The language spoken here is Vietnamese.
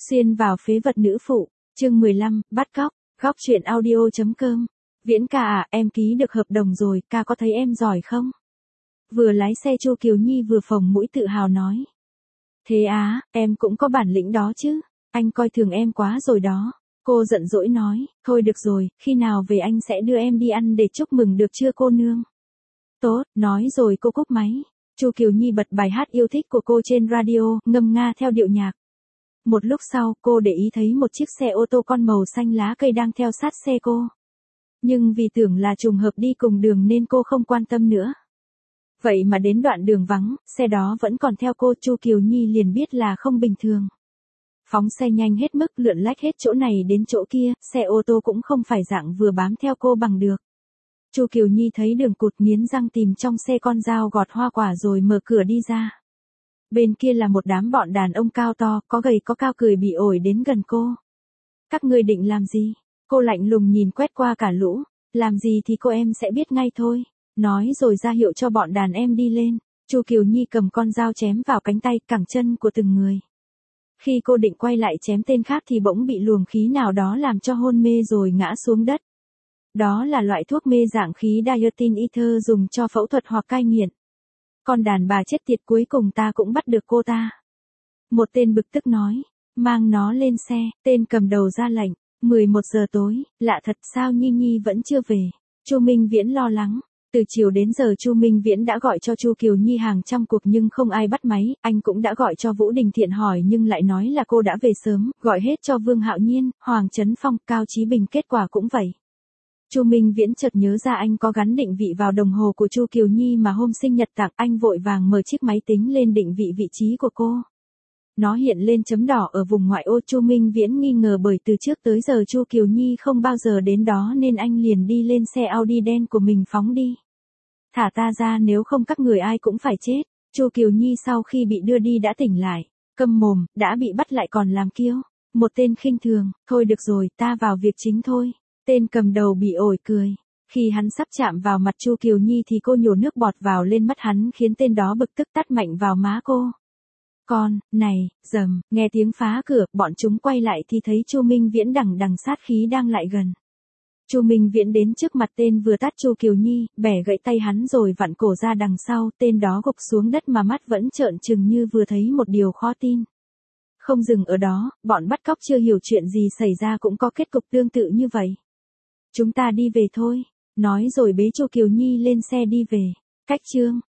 Xuyên vào phế vật nữ phụ, chương 15, bắt cóc, góc chuyện audio.com. Viễn ca à, em ký được hợp đồng rồi, ca có thấy em giỏi không? Vừa lái xe Chu Kiều Nhi vừa phồng mũi tự hào nói. Thế á, em cũng có bản lĩnh đó chứ, anh coi thường em quá rồi đó. Cô giận dỗi nói, thôi được rồi, khi nào về anh sẽ đưa em đi ăn để chúc mừng được chưa cô nương? Tốt, nói rồi cô cúp máy. Chu Kiều Nhi bật bài hát yêu thích của cô trên radio, ngâm nga theo điệu nhạc. Một lúc sau, cô để ý thấy một chiếc xe ô tô con màu xanh lá cây đang theo sát xe cô. Nhưng vì tưởng là trùng hợp đi cùng đường nên cô không quan tâm nữa. Vậy mà đến đoạn đường vắng, xe đó vẫn còn theo cô. Chu Kiều Nhi liền biết là không bình thường. Phóng xe nhanh hết mức, lượn lách hết chỗ này đến chỗ kia, xe ô tô cũng không phải dạng vừa bám theo cô bằng được. Chu Kiều Nhi thấy đường cụt, nghiến răng tìm trong xe con dao gọt hoa quả rồi mở cửa đi ra. Bên kia là một đám bọn đàn ông cao to, có gầy có cao cười bị ổi đến gần cô. Các ngươi định làm gì? Cô lạnh lùng nhìn quét qua cả lũ. Làm gì thì cô em sẽ biết ngay thôi. Nói rồi ra hiệu cho bọn đàn em đi lên. Chu Kiều Nhi cầm con dao chém vào cánh tay, cẳng chân của từng người. Khi cô định quay lại chém tên khác thì bỗng bị luồng khí nào đó làm cho hôn mê rồi ngã xuống đất. Đó là loại thuốc mê dạng khí Diotin Ether dùng cho phẫu thuật hoặc cai nghiện. Con đàn bà chết tiệt, cuối cùng ta cũng bắt được cô ta. Một tên bực tức nói, mang nó lên xe. Tên cầm đầu ra lệnh. 11 giờ tối, lạ thật sao Nhi Nhi vẫn chưa về. Chu Minh Viễn lo lắng. Từ chiều đến giờ Chu Minh Viễn đã gọi cho Chu Kiều Nhi hàng trăm cuộc nhưng không ai bắt máy. Anh cũng đã gọi cho Vũ Đình Thiện hỏi nhưng lại nói là cô đã về sớm. Gọi hết cho Vương Hạo Nhiên, Hoàng Trấn Phong, Cao Chí Bình, kết quả cũng vậy. Chu Minh Viễn chợt nhớ ra anh có gắn định vị vào đồng hồ của Chu Kiều Nhi mà hôm sinh nhật tặng. Anh vội vàng mở chiếc máy tính lên định vị vị trí của cô. Nó hiện lên chấm đỏ ở vùng ngoại ô. Chu Minh Viễn nghi ngờ bởi từ trước tới giờ Chu Kiều Nhi không bao giờ đến đó nên anh liền đi lên xe Audi đen của mình phóng đi. Thả ta ra, nếu không các người ai cũng phải chết. Chu Kiều Nhi sau khi bị đưa đi đã tỉnh lại. Câm mồm, đã bị bắt lại còn làm kiêu. Một tên khinh thường, thôi được rồi, ta vào việc chính thôi. Tên cầm đầu bị ổi cười. Khi hắn sắp chạm vào mặt Chu Kiều Nhi thì cô nhổ nước bọt vào lên mắt hắn khiến tên đó bực tức tát mạnh vào má cô. Con, này, dầm, nghe tiếng phá cửa, bọn chúng quay lại thì thấy Chu Minh Viễn đằng đằng sát khí đang lại gần. Chu Minh Viễn đến trước mặt tên vừa tát Chu Kiều Nhi, bẻ gãy tay hắn rồi vặn cổ ra đằng sau. Tên đó gục xuống đất mà mắt vẫn trợn trừng như vừa thấy một điều khó tin. Không dừng ở đó, bọn bắt cóc chưa hiểu chuyện gì xảy ra cũng có kết cục tương tự như vậy. Chúng ta đi về thôi. Nói rồi bế Chu Kiều Nhi lên xe đi về. Cách chương.